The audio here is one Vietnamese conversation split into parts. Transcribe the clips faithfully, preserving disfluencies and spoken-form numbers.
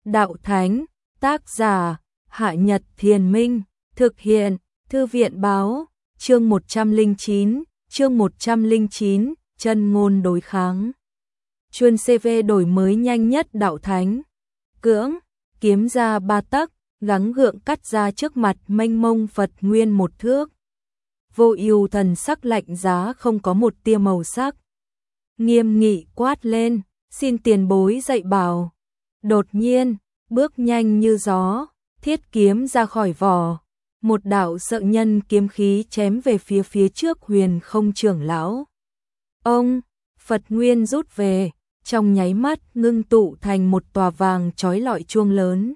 Đạo Thánh, tác giả, Hạ Nhật Thiền Minh, thực hiện, Thư viện Báo, chương một trăm lẻ chín, chương một trăm lẻ chín, chân ngôn đối kháng. Chuyên xê vê đổi mới nhanh nhất Đạo Thánh. Cưỡng, kiếm ra ba tấc, gắng gượng cắt ra trước mặt mênh mông Phật nguyên một thước. Vô Ưu thần sắc lạnh giá không có một tia màu sắc. Nghiêm nghị quát lên, xin tiền bối dạy bảo. Đột nhiên, bước nhanh như gió, thiết kiếm ra khỏi vỏ. Một đạo sợ nhân kiếm khí chém về phía phía trước Huyền Không trưởng lão. Ông, Phật nguyên rút về, trong nháy mắt ngưng tụ thành một tòa vàng chói lọi chuông lớn.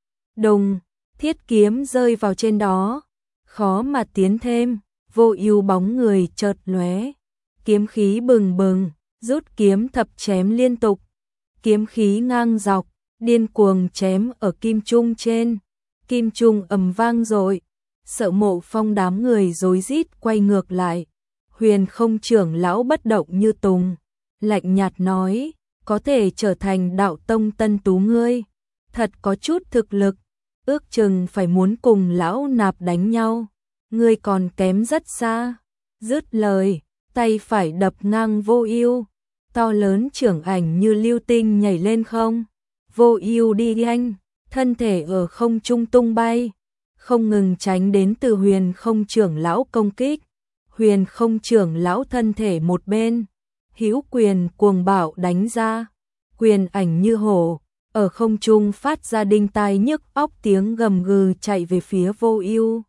Đùng, thiết kiếm rơi vào trên đó, khó mà tiến thêm. Vô Ưu bóng người chợt lóe, kiếm khí bừng bừng, rút kiếm thập chém liên tục. Kiếm khí ngang dọc, điên cuồng chém ở kim trung trên. Kim trung ầm vang rồi, Sợ Mộ Phong đám người rối rít quay ngược lại. Huyền Không trưởng lão bất động như tùng, lạnh nhạt nói, có thể trở thành đạo tông tân tú ngươi, thật có chút thực lực, ước chừng phải muốn cùng lão nạp đánh nhau, ngươi còn kém rất xa. Dứt lời, tay phải đập ngang Vô Ưu, to lớn trưởng ảnh như lưu tinh nhảy lên không. Vô Ưu đi nhanh, thân thể ở không trung tung bay, không ngừng tránh đến từ Huyền Không trưởng lão công kích. Huyền Không trưởng lão thân thể một bên, hữu quyền cuồng bạo đánh ra, quyền ảnh như hổ, ở không trung phát ra đinh tai nhức óc tiếng gầm gừ chạy về phía Vô Ưu.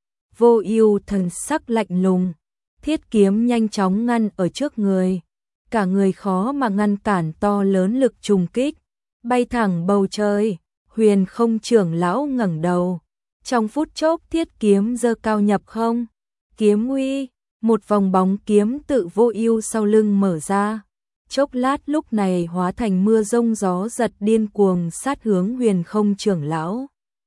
Vô Ưu thần sắc lạnh lùng, thiết kiếm nhanh chóng ngăn ở trước người, cả người khó mà ngăn cản to lớn lực trùng kích, bay thẳng bầu trời. Huyền Không trưởng lão ngẩng đầu, trong phút chốc thiết kiếm giơ cao nhập không, kiếm uy, một vòng bóng kiếm tự Vô Ưu sau lưng mở ra, chốc lát lúc này hóa thành mưa rông gió giật điên cuồng sát hướng Huyền Không trưởng lão.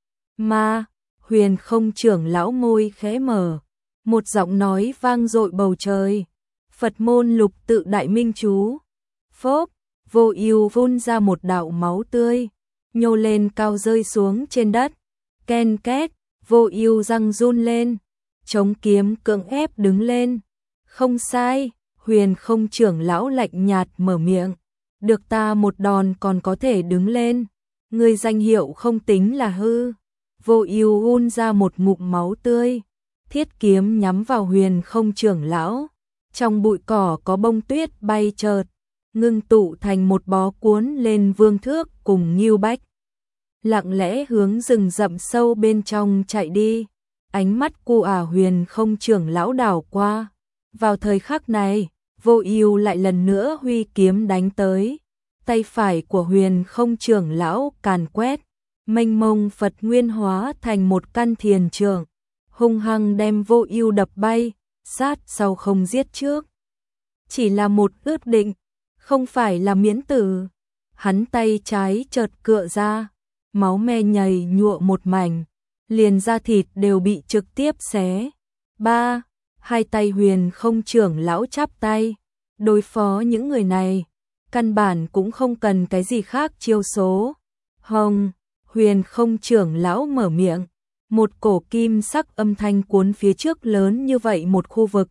Mà, Huyền Không trưởng lão môi khẽ mở, một giọng nói vang dội bầu trời, Phật môn lục tự đại minh chú. Phốc, Vô Ưu phun ra một đạo máu tươi, nhô lên cao rơi xuống trên đất. Ken két, Vô Ưu răng run lên, chống kiếm cưỡng ép đứng lên. Không sai, Huyền Không trưởng lão lạnh nhạt mở miệng, được ta một đòn còn có thể đứng lên, ngươi danh hiệu không tính là hư. Vô Ưu hun ra một ngụm máu tươi, thiết kiếm nhắm vào Huyền Không trưởng lão. Trong bụi cỏ có bông tuyết bay chợt, ngưng tụ thành một bó cuốn lên vương thước cùng Ngưu Bách. Lặng lẽ hướng rừng rậm sâu bên trong chạy đi. Ánh mắt của ả Huyền Không trưởng lão đảo qua. Vào thời khắc này, Vô Ưu lại lần nữa huy kiếm đánh tới. Tay phải của Huyền Không trưởng lão càn quét, mênh mông Phật nguyên hóa thành một căn thiền trượng, hung hăng đem Vô Ưu đập bay, sát sau không giết trước. Chỉ là một ước định, không phải là miễn tử. Hắn tay trái chợt cựa ra, máu me nhầy nhụa một mảnh, liền da thịt đều bị trực tiếp xé. Ba, hai tay Huyền Không trưởng lão chắp tay, đối phó những người này, căn bản cũng không cần cái gì khác chiêu số. Hồng, Huyền Không trưởng lão mở miệng, một cổ kim sắc âm thanh cuốn phía trước lớn như vậy một khu vực.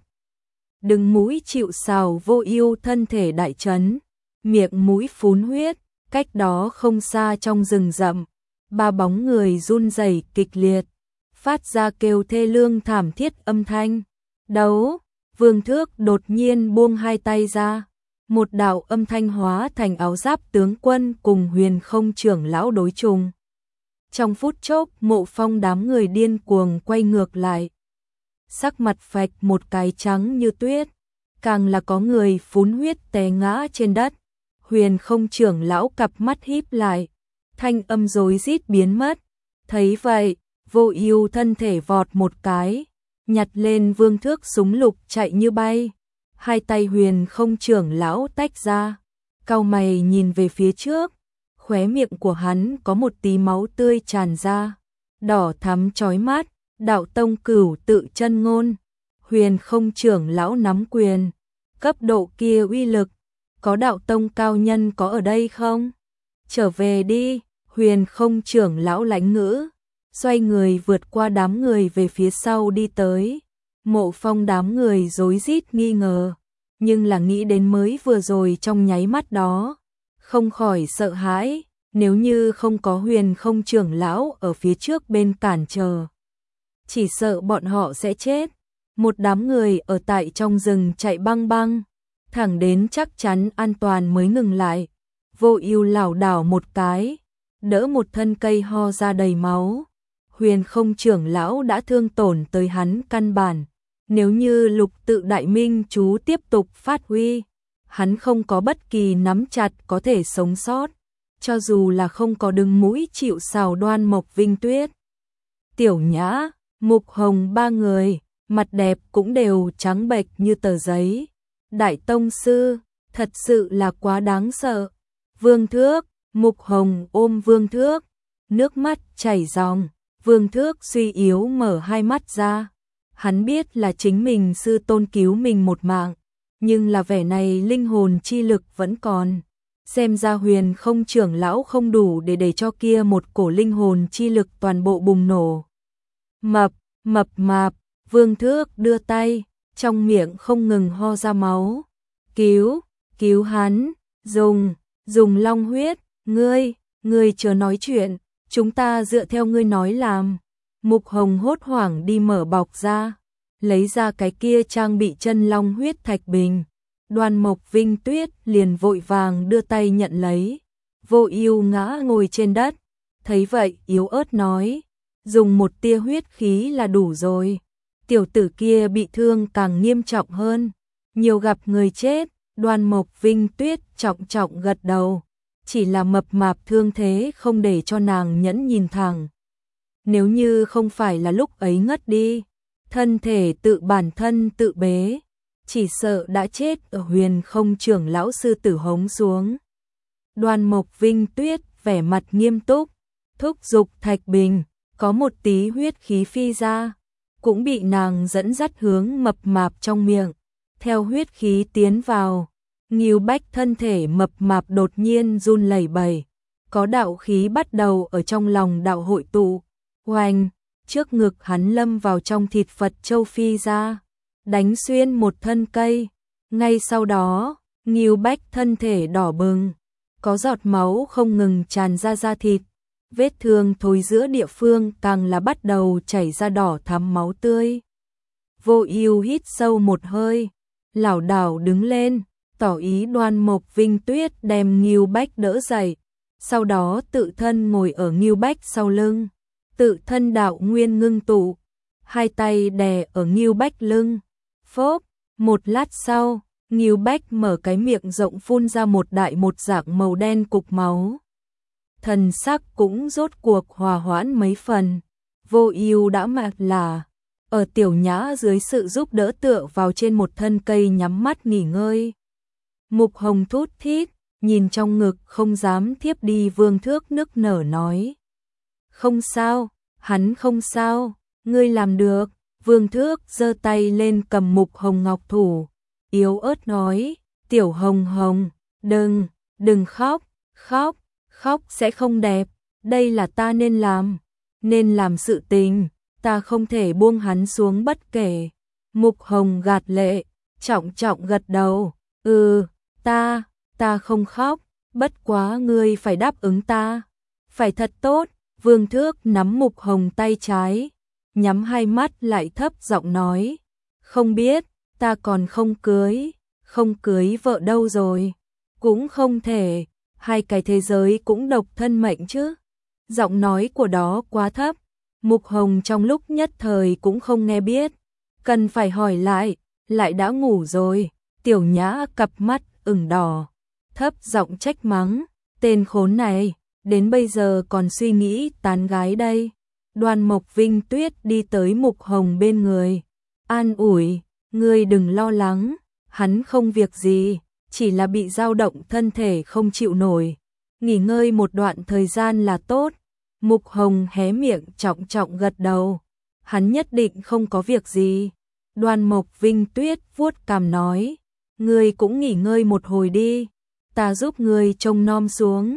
Đừng mũi chịu sào. Vô Ưu thân thể đại chấn, miệng mũi phun huyết, cách đó không xa trong rừng rậm, ba bóng người run rẩy kịch liệt, phát ra kêu thê lương thảm thiết âm thanh. Đấu, Vương Thước đột nhiên buông hai tay ra, một đạo âm thanh hóa thành áo giáp tướng quân cùng Huyền Không trưởng lão đối trùng. Trong phút chốc, Mộ Phong đám người điên cuồng quay ngược lại, sắc mặt phạch một cái trắng như tuyết, càng là có người phun huyết té ngã trên đất. Huyền Không trưởng lão cặp mắt híp lại, thanh âm rối rít biến mất. Thấy vậy, Vô Ưu thân thể vọt một cái, nhặt lên vương thước súng lục chạy như bay. Hai tay Huyền Không trưởng lão tách ra, cau mày nhìn về phía trước, khóe miệng của hắn có một tí máu tươi tràn ra, đỏ thắm chói mắt. Đạo tông cửu tự chân ngôn. Huyền Không trưởng lão nắm quyền, cấp độ kia uy lực, có đạo tông cao nhân có ở đây không? Trở về đi. Huyền Không trưởng lão lãnh ngữ, xoay người vượt qua đám người về phía sau đi tới. Mộ Phong đám người rối rít nghi ngờ, nhưng là nghĩ đến mới vừa rồi trong nháy mắt đó, không khỏi sợ hãi, nếu như không có Huyền Không trưởng lão ở phía trước bên cản trở, chỉ sợ bọn họ sẽ chết. Một đám người ở tại trong rừng chạy băng băng, thẳng đến chắc chắn an toàn mới ngừng lại. Vô Ưu lảo đảo một cái, đỡ một thân cây ho ra đầy máu. Huyền Không trưởng lão đã thương tổn tới hắn căn bản, nếu như Lục Tự Đại Minh chú tiếp tục phát huy, hắn không có bất kỳ nắm chặt có thể sống sót, cho dù là không có đứng mũi chịu sào Đoan Mộc Vinh Tuyết, Tiểu Nhã, Mục Hồng ba người, mặt đẹp cũng đều trắng bệch như tờ giấy. Đại tông sư, thật sự là quá đáng sợ. Vương Thước, Mục Hồng ôm Vương Thước, nước mắt chảy ròng. Vương Thước suy yếu mở hai mắt ra. Hắn biết là chính mình sư tôn cứu mình một mạng, nhưng là vẻ này linh hồn chi lực vẫn còn. Xem ra Huyền Không trưởng lão không đủ để để cho kia một cổ linh hồn chi lực toàn bộ bùng nổ. Mập, mập mạp, Vương Thước đưa tay, trong miệng không ngừng ho ra máu. Cứu, cứu hắn, dùng, dùng long huyết, ngươi, ngươi chờ nói chuyện, chúng ta dựa theo ngươi nói làm. Mục Hồng hốt hoảng đi mở bọc ra, lấy ra cái kia trang bị chân long huyết thạch bình. Đoan Mộc Vinh Tuyết liền vội vàng đưa tay nhận lấy. Vô Ưu ngã ngồi trên đất, thấy vậy yếu ớt nói, dùng một tia huyết khí là đủ rồi. Tiểu tử kia bị thương càng nghiêm trọng hơn, nhiều gặp người chết. Đoan Mộc Vinh Tuyết trọng trọng gật đầu, chỉ là mập mạp thương thế không để cho nàng nhẫn nhìn thẳng. Nếu như không phải là lúc ấy ngất đi, thân thể tự bản thân tự bế, chỉ sợ đã chết ở Huyền Không trưởng lão sư tử hống xuống. Đoan Mộc Vinh Tuyết vẻ mặt nghiêm túc, thúc giục thạch bình, có một tí huyết khí phi ra, cũng bị nàng dẫn dắt hướng mập mạp trong miệng. Theo huyết khí tiến vào, Ngưu Bách thân thể mập mạp đột nhiên run lẩy bẩy, có đạo khí bắt đầu ở trong lòng đạo hội tụ. Oanh, trước ngực hắn lâm vào trong thịt Phật châu phi ra, đánh xuyên một thân cây. Ngay sau đó, Ngưu Bách thân thể đỏ bừng, có giọt máu không ngừng tràn ra da thịt, vết thương thối giữa địa phương càng là bắt đầu chảy ra đỏ thắm máu tươi. Vô Ưu hít sâu một hơi, lảo đảo đứng lên, tỏ ý Đoan Mộc Vinh Tuyết đem Ngưu Bách đỡ dậy, sau đó tự thân ngồi ở Ngưu Bách sau lưng, tự thân đạo nguyên ngưng tụ, hai tay đè ở Ngưu Bách lưng. Phốp, một lát sau, Ngưu Bách mở cái miệng rộng phun ra một đại một dạng màu đen cục máu. Thần sắc cũng rốt cuộc hòa hoãn mấy phần. Vô Ưu đã mệt là ở Tiểu Nhã dưới sự giúp đỡ tựa vào trên một thân cây nhắm mắt nghỉ ngơi. Mục Hồng thút thít, nhìn trong ngực không dám thiếp đi Vương Thước nức nở nói. Không sao, hắn không sao, ngươi làm được. Vương Thước giơ tay lên cầm Mục Hồng ngọc thủ, yếu ớt nói, Tiểu Hồng Hồng, đừng, đừng khóc, khóc, khóc sẽ không đẹp, đây là ta nên làm, nên làm sự tình, ta không thể buông hắn xuống bất kể. Mục Hồng gạt lệ, trọng trọng gật đầu, ừ, ta, ta không khóc, bất quá ngươi phải đáp ứng ta, phải thật tốt. Vương Thước nắm Mục Hồng tay trái, nhắm hai mắt lại thấp giọng nói, không biết, ta còn không cưới, không cưới vợ đâu rồi, cũng không thể, hai cái thế giới cũng độc thân mệnh chứ. Giọng nói của đó quá thấp, Mục Hồng trong lúc nhất thời cũng không nghe biết, cần phải hỏi lại, lại đã ngủ rồi. Tiểu Nhã cặp mắt ửng đỏ, thấp giọng trách mắng, tên khốn này, đến bây giờ còn suy nghĩ tán gái đây. Đoan Mộc Vinh Tuyết đi tới Mục Hồng bên người, an ủi, ngươi đừng lo lắng, hắn không việc gì, chỉ là bị dao động thân thể không chịu nổi, nghỉ ngơi một đoạn thời gian là tốt. Mục Hồng hé miệng trọng trọng gật đầu, hắn nhất định không có việc gì. Đoan Mộc Vinh Tuyết vuốt cằm nói, ngươi cũng nghỉ ngơi một hồi đi, ta giúp ngươi trông nom xuống.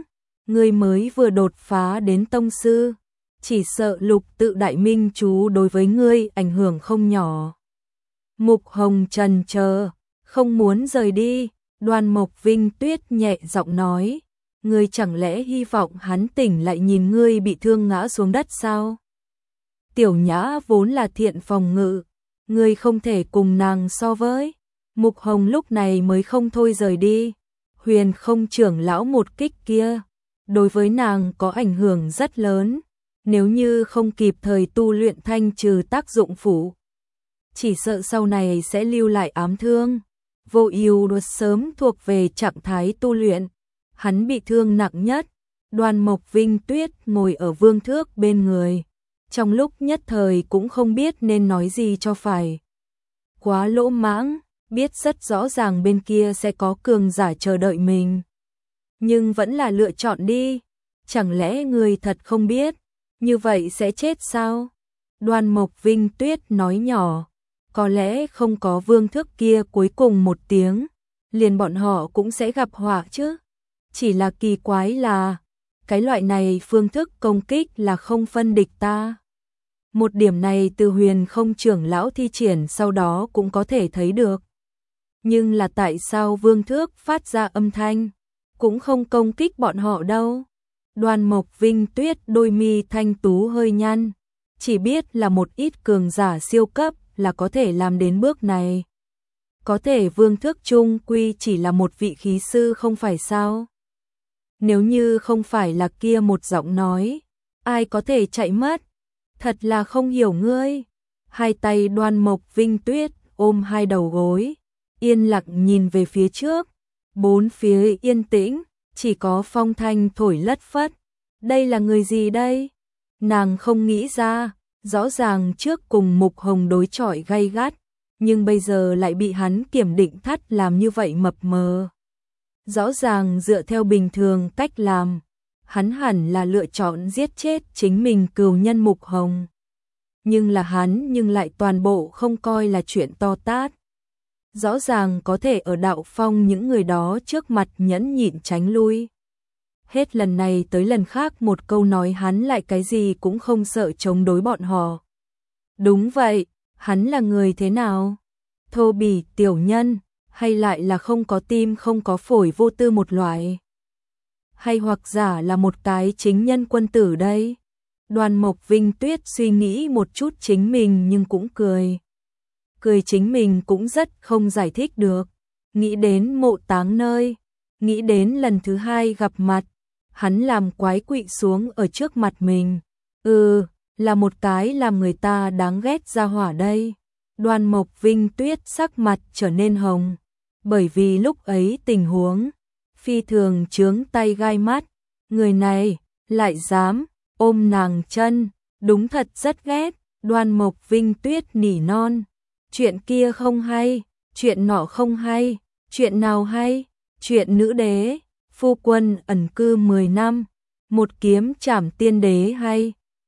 ngươi mới vừa đột phá đến tông sư, chỉ sợ lục tự đại minh chú đối với ngươi ảnh hưởng không nhỏ. Mục Hồng trần chờ, không muốn rời đi, Đoan Mộc Vinh Tuyết nhẹ giọng nói, ngươi chẳng lẽ hy vọng hắn tỉnh lại nhìn ngươi bị thương ngã xuống đất sao? Tiểu Nhã vốn là thiện phòng ngự, ngươi không thể cùng nàng so với. Mục Hồng lúc này mới không thôi rời đi. Huyền Không trưởng lão một kích kia, đối với nàng có ảnh hưởng rất lớn, nếu như không kịp thời tu luyện thanh trừ tác dụng phụ, chỉ sợ sau này sẽ lưu lại ám thương. Vô Ưu đột sớm thuộc về trạng thái tu luyện, hắn bị thương nặng nhất. Đoan Mộc Vinh Tuyết ngồi ở vương thước bên người, trong lúc nhất thời cũng không biết nên nói gì cho phải. Quá lỗ mãng, biết rất rõ ràng bên kia sẽ có cường giả chờ đợi mình, nhưng vẫn là lựa chọn đi. Chẳng lẽ người thật không biết, như vậy sẽ chết sao? Đoan Mộc Vinh Tuyết nói nhỏ, có lẽ không có vương thước kia cuối cùng một tiếng, liền bọn họ cũng sẽ gặp họa chứ. Chỉ là kỳ quái là, cái loại này phương thức công kích là không phân địch ta. Một điểm này từ Huyền Không trưởng lão thi triển sau đó cũng có thể thấy được. Nhưng là tại sao vương thước phát ra âm thanh, cũng không công kích bọn họ đâu? Đoan Mộc Vinh Tuyết đôi mi thanh tú hơi nhăn, chỉ biết là một ít cường giả siêu cấp là có thể làm đến bước này. Có thể vương thước chung quy chỉ là một vị khí sư không phải sao? Nếu như không phải là kia một giọng nói, ai có thể chạy mất? Thật là không hiểu ngươi. Hai tay Đoan Mộc Vinh Tuyết ôm hai đầu gối, yên lặng nhìn về phía trước. Bốn phía yên tĩnh, chỉ có phong thanh thổi lất phất. Đây là người gì đây? Nàng không nghĩ ra, rõ ràng trước cùng Mục Hồng đối chọi gay gắt, nhưng bây giờ lại bị hắn kiểm định thắt làm như vậy mập mờ. Rõ ràng dựa theo bình thường cách làm, hắn hẳn là lựa chọn giết chết chính mình cừu nhân Mục Hồng. Nhưng là hắn nhưng lại toàn bộ không coi là chuyện to tát. Rõ ràng có thể ở đạo phong những người đó trước mặt nhẫn nhịn tránh lui. Hết lần này tới lần khác một câu nói hắn lại cái gì cũng không sợ chống đối bọn họ. Đúng vậy, hắn là người thế nào? Thô bỉ tiểu nhân, hay lại là không có tim không có phổi vô tư một loại? Hay hoặc giả là một cái chính nhân quân tử đây? Đoan Mộc Vinh Tuyết suy nghĩ một chút chính mình nhưng cũng cười. Cười chính mình cũng rất không giải thích được. Nghĩ đến mộ táng nơi, nghĩ đến lần thứ hai gặp mặt, hắn làm quái quỵ xuống ở trước mặt mình. Ừ, là một cái làm người ta đáng ghét ra hỏa đây. Đoan Mộc Vinh Tuyết sắc mặt trở nên hồng, bởi vì lúc ấy tình huống phi thường chướng tay gai mắt. Người này lại dám ôm nàng chân, đúng thật rất ghét. Đoan Mộc Vinh Tuyết nỉ non, chuyện kia không hay, chuyện nọ không hay, chuyện nào hay? Chuyện nữ đế phu quân ẩn cư mười năm, một kiếm trảm tiên đế hay?